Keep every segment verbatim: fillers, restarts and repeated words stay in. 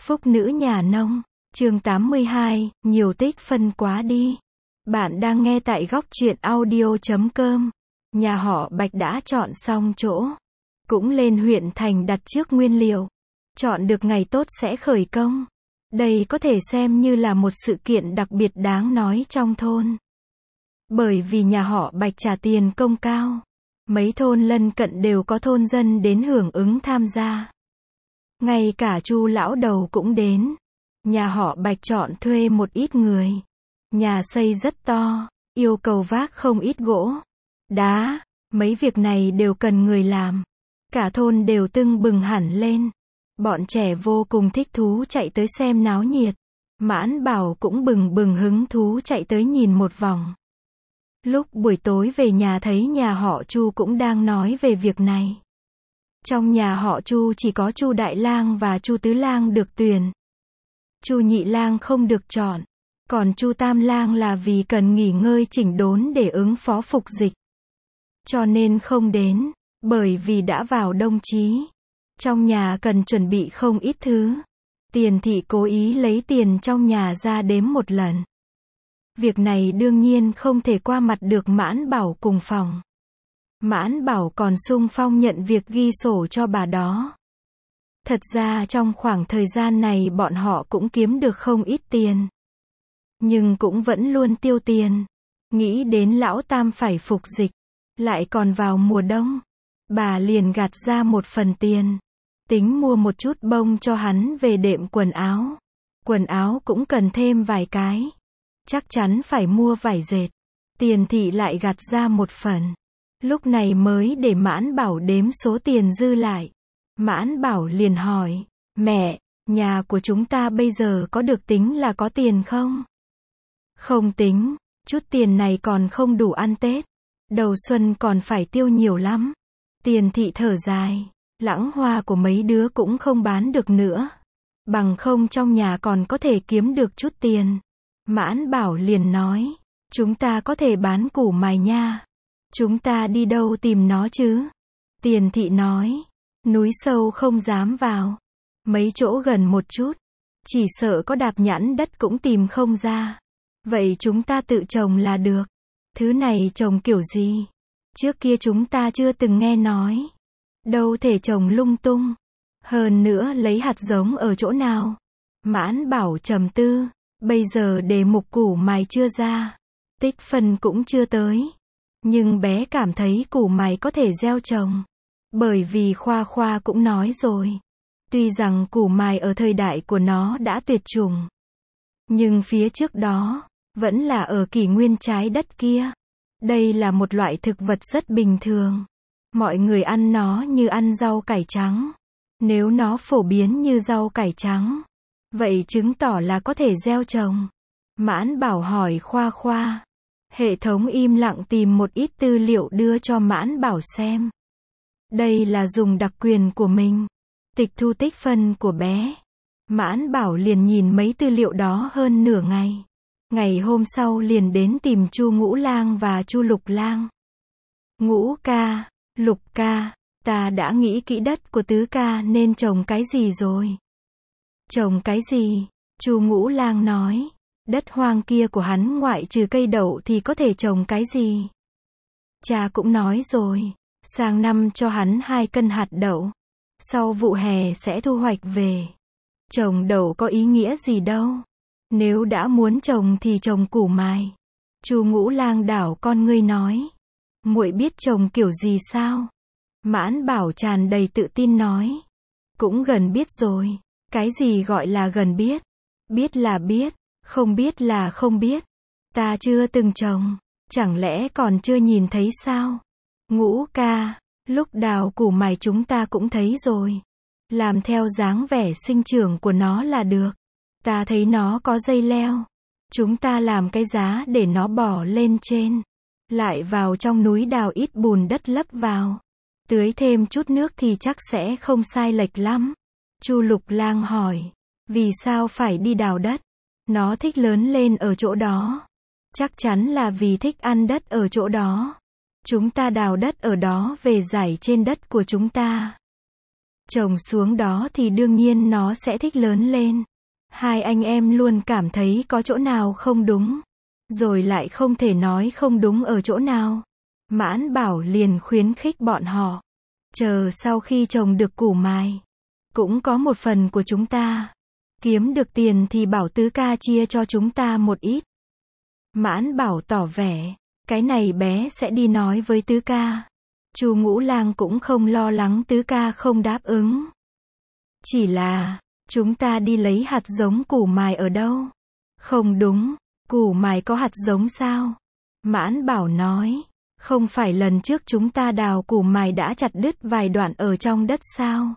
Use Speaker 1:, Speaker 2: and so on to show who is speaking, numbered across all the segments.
Speaker 1: Phúc nữ nhà nông, chương tám mươi hai, nhiều tích phân quá đi. Bạn đang nghe tại góc truyện audio chấm com. Nhà họ Bạch đã chọn xong chỗ. Cũng lên huyện thành đặt trước nguyên liệu. Chọn được ngày tốt sẽ khởi công. Đây có thể xem như là một sự kiện đặc biệt đáng nói trong thôn. Bởi vì nhà họ Bạch trả tiền công cao. Mấy thôn lân cận đều có thôn dân đến hưởng ứng tham gia. Ngay cả Chu lão đầu cũng đến. Nhà họ Bạch chọn thuê một ít người. Nhà xây rất to, yêu cầu vác không ít gỗ, đá, mấy việc này đều cần người làm. Cả thôn đều tưng bừng hẳn lên. Bọn trẻ vô cùng thích thú chạy tới xem náo nhiệt. Mãn Bảo cũng bừng bừng hứng thú chạy tới nhìn một vòng. Lúc buổi tối về nhà thấy nhà họ Chu cũng đang nói về việc này. Trong nhà họ Chu chỉ có Chu Đại Lang và Chu Tứ Lang được tuyển. Chu Nhị Lang không được chọn. Còn Chu Tam Lang là vì cần nghỉ ngơi chỉnh đốn để ứng phó phục dịch. Cho nên không đến, bởi vì đã vào đông chí. Trong nhà cần chuẩn bị không ít thứ. Tiền thị cố ý lấy tiền trong nhà ra đếm một lần. Việc này đương nhiên không thể qua mặt được Mãn Bảo cùng phòng. Mãn Bảo còn sung phong nhận việc ghi sổ cho bà đó. Thật ra trong khoảng thời gian này bọn họ cũng kiếm được không ít tiền. Nhưng cũng vẫn luôn tiêu tiền. Nghĩ đến lão Tam phải phục dịch. Lại còn vào mùa đông. Bà liền gạt ra một phần tiền. Tính mua một chút bông cho hắn về đệm quần áo. Quần áo cũng cần thêm vài cái. Chắc chắn phải mua vải dệt. Tiền thị lại gạt ra một phần. Lúc này mới để Mãn Bảo đếm số tiền dư lại. Mãn Bảo liền hỏi, mẹ, nhà của chúng ta bây giờ có được tính là có tiền không? Không tính, chút tiền này còn không đủ ăn Tết. Đầu xuân còn phải tiêu nhiều lắm. Tiền thị thở dài, lãng hoa của mấy đứa cũng không bán được nữa. Bằng không trong nhà còn có thể kiếm được chút tiền. Mãn Bảo liền nói, chúng ta có thể bán củ mài nha. Chúng ta đi đâu tìm nó chứ? Tiền thị nói, núi sâu không dám vào. Mấy chỗ gần một chút. Chỉ sợ có đạp nhãn đất cũng tìm không ra. Vậy chúng ta tự trồng là được. Thứ này trồng kiểu gì? Trước kia chúng ta chưa từng nghe nói. Đâu thể trồng lung tung. Hơn nữa lấy hạt giống ở chỗ nào? Mãn Bảo trầm tư. Bây giờ đề mục củ mài chưa ra. Tích phân cũng chưa tới. Nhưng bé cảm thấy củ mài có thể gieo trồng. Bởi vì Khoa Khoa cũng nói rồi. Tuy rằng củ mài ở thời đại của nó đã tuyệt chủng. Nhưng phía trước đó, vẫn là ở kỷ nguyên trái đất kia. Đây là một loại thực vật rất bình thường. Mọi người ăn nó như ăn rau cải trắng. Nếu nó phổ biến như rau cải trắng, vậy chứng tỏ là có thể gieo trồng. Mãn Bảo hỏi Khoa Khoa. Hệ thống im lặng tìm một ít tư liệu đưa cho Mãn Bảo xem. Đây là dùng đặc quyền của mình. Tịch thu tích phân của bé. Mãn Bảo liền nhìn mấy tư liệu đó hơn nửa ngày. Ngày hôm sau liền đến tìm Chu Ngũ Lang và Chu Lục Lang. Ngũ ca, Lục ca, ta đã nghĩ kỹ đất của Tứ ca nên trồng cái gì rồi? Trồng cái gì? Chu Ngũ Lang nói. Đất hoang kia của hắn ngoại trừ cây đậu thì có thể trồng cái gì? Cha cũng nói rồi. Sang năm cho hắn hai cân hạt đậu. Sau vụ hè sẽ thu hoạch về. Trồng đậu có ý nghĩa gì đâu. Nếu đã muốn trồng thì trồng củ mài. Chu Ngũ Lang đảo con ngươi nói. Muội biết trồng kiểu gì sao? Mãn Bảo tràn đầy tự tin nói. Cũng gần biết rồi. Cái gì gọi là gần biết? Biết là biết, không biết là không biết. Ta chưa từng trồng, chẳng lẽ còn chưa nhìn thấy sao? Ngũ ca, lúc đào củ mài chúng ta cũng thấy rồi. Làm theo dáng vẻ sinh trưởng của nó là được. Ta thấy nó có dây leo. Chúng ta làm cái giá để nó bò lên trên. Lại vào trong núi đào ít bùn đất lấp vào. Tưới thêm chút nước thì chắc sẽ không sai lệch lắm. Chu Lục Lang hỏi. Vì sao phải đi đào đất? Nó thích lớn lên ở chỗ đó. Chắc chắn là vì thích ăn đất ở chỗ đó. Chúng ta đào đất ở đó về rải trên đất của chúng ta. Trồng xuống đó thì đương nhiên nó sẽ thích lớn lên. Hai anh em luôn cảm thấy có chỗ nào không đúng, rồi lại không thể nói không đúng ở chỗ nào. Mãn Bảo liền khuyến khích bọn họ. Chờ sau khi trồng được củ mài, cũng có một phần của chúng ta. Kiếm được tiền thì bảo tứ ca chia cho chúng ta một ít. Mãn Bảo tỏ vẻ, cái này bé sẽ đi nói với tứ ca. Chu Ngũ Lang cũng không lo lắng tứ ca không đáp ứng. Chỉ là, chúng ta đi lấy hạt giống củ mài ở đâu? Không đúng, củ mài có hạt giống sao? Mãn Bảo nói, không phải lần trước chúng ta đào củ mài đã chặt đứt vài đoạn ở trong đất sao?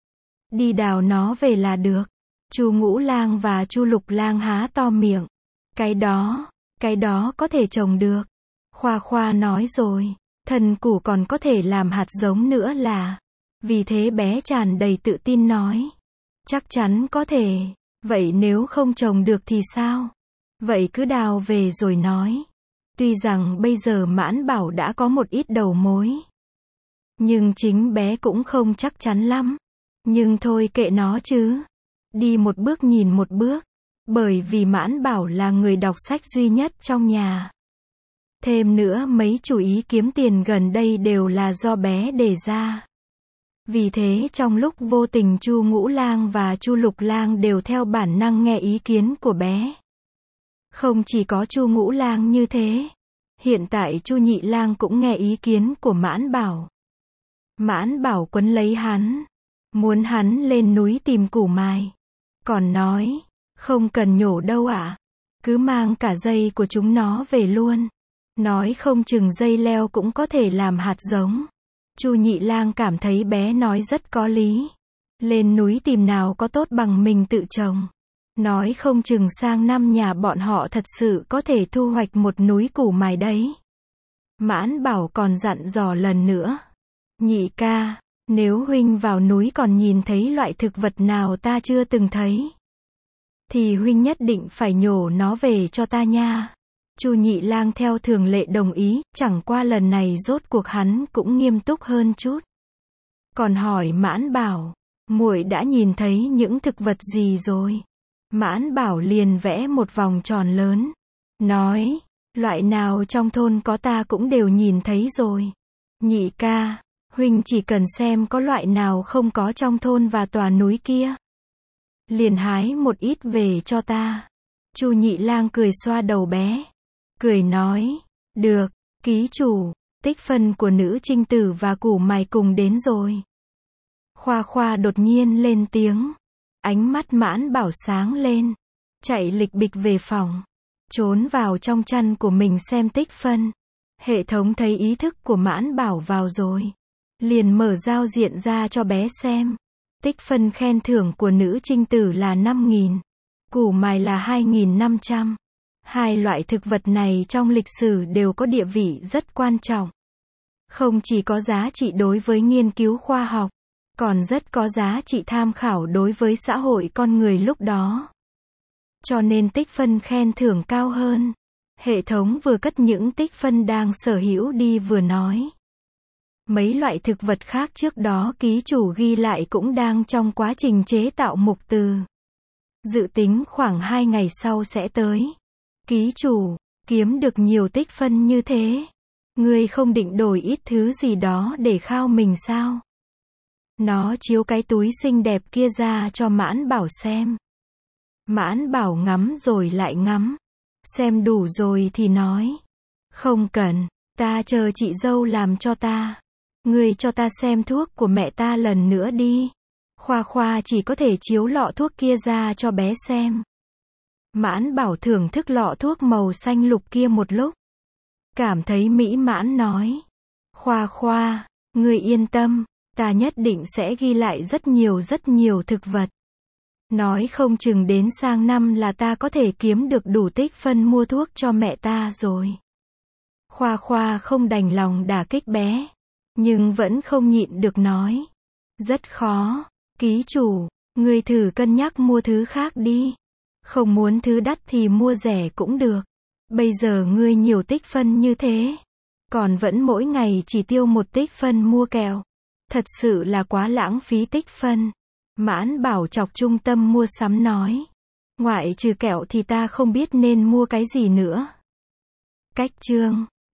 Speaker 1: Đi đào nó về là được. Chu Ngũ Lang và Chu Lục Lang há to miệng. Cái đó, cái đó có thể trồng được. Khoa Khoa nói rồi, thần củ còn có thể làm hạt giống nữa là. Vì thế bé tràn đầy tự tin nói. Chắc chắn có thể. Vậy nếu không trồng được thì sao? Vậy cứ đào về rồi nói. Tuy rằng bây giờ Mãn Bảo đã có một ít đầu mối, nhưng chính bé cũng không chắc chắn lắm. Nhưng thôi kệ nó chứ. Đi một bước nhìn một bước. Bởi vì Mãn Bảo là người đọc sách duy nhất trong nhà. Thêm nữa mấy chủ ý kiếm tiền gần đây đều là do bé đề ra. Vì thế trong lúc vô tình Chu Ngũ Lang và Chu Lục Lang đều theo bản năng nghe ý kiến của bé. Không chỉ có Chu Ngũ Lang như thế. Hiện tại Chu Nhị Lang cũng nghe ý kiến của Mãn Bảo. Mãn Bảo quấn lấy hắn. Muốn hắn lên núi tìm củ mài. Còn nói, không cần nhổ đâu ạ. Cứ mang cả dây của chúng nó về luôn. Nói không chừng dây leo cũng có thể làm hạt giống. Chu Nhị Lang cảm thấy bé nói rất có lý. Lên núi tìm nào có tốt bằng mình tự trồng. Nói không chừng sang năm nhà bọn họ thật sự có thể thu hoạch một núi củ mài đấy. Mãn Bảo còn dặn dò lần nữa. Nhị ca, nếu huynh vào núi còn nhìn thấy loại thực vật nào ta chưa từng thấy, thì huynh nhất định phải nhổ nó về cho ta nha. Chu Nhị Lang theo thường lệ đồng ý, chẳng qua lần này rốt cuộc hắn cũng nghiêm túc hơn chút. Còn hỏi Mãn Bảo, muội đã nhìn thấy những thực vật gì rồi? Mãn Bảo liền vẽ một vòng tròn lớn. Nói, loại nào trong thôn có ta cũng đều nhìn thấy rồi. Nhị ca, huynh chỉ cần xem có loại nào không có trong thôn và tòa núi kia. Liền hái một ít về cho ta. Chu Nhị Lang cười xoa đầu bé. Cười nói, được, ký chủ, tích phân của nữ trinh tử và củ mài cùng đến rồi. Khoa Khoa đột nhiên lên tiếng. Ánh mắt Mãn Bảo sáng lên. Chạy lịch bịch về phòng. Trốn vào trong chăn của mình xem tích phân. Hệ thống thấy ý thức của Mãn Bảo vào rồi. Liền mở giao diện ra cho bé xem. Tích phân khen thưởng của nữ trinh tử là năm nghìn. Củ mài là hai nghìn năm trăm. Hai loại thực vật này trong lịch sử đều có địa vị rất quan trọng. Không chỉ có giá trị đối với nghiên cứu khoa học, còn rất có giá trị tham khảo đối với xã hội con người lúc đó. Cho nên tích phân khen thưởng cao hơn. Hệ thống vừa cất những tích phân đang sở hữu đi vừa nói. Mấy loại thực vật khác trước đó ký chủ ghi lại cũng đang trong quá trình chế tạo mục từ. Dự tính khoảng hai ngày sau sẽ tới. Ký chủ, kiếm được nhiều tích phân như thế. Ngươi không định đổi ít thứ gì đó để khao mình sao? Nó chiếu cái túi xinh đẹp kia ra cho Mãn Bảo xem. Mãn Bảo ngắm rồi lại ngắm. Xem đủ rồi thì nói. Không cần, ta chờ chị dâu làm cho ta. Ngươi cho ta xem thuốc của mẹ ta lần nữa đi. Khoa Khoa chỉ có thể chiếu lọ thuốc kia ra cho bé xem. Mãn Bảo thưởng thức lọ thuốc màu xanh lục kia một lúc. Cảm thấy mỹ mãn nói. Khoa Khoa, ngươi yên tâm, ta nhất định sẽ ghi lại rất nhiều rất nhiều thực vật. Nói không chừng đến sang năm là ta có thể kiếm được đủ tích phân mua thuốc cho mẹ ta rồi. Khoa Khoa không đành lòng đả kích bé, nhưng vẫn không nhịn được nói. Rất khó, ký chủ, ngươi thử cân nhắc mua thứ khác đi. Không muốn thứ đắt thì mua rẻ cũng được. Bây giờ ngươi nhiều tích phân như thế, còn vẫn mỗi ngày chỉ tiêu một tích phân mua kẹo. Thật sự là quá lãng phí tích phân. Mãn Bảo chọc trung tâm mua sắm nói. Ngoại trừ kẹo thì ta không biết nên mua cái gì nữa. Cách chương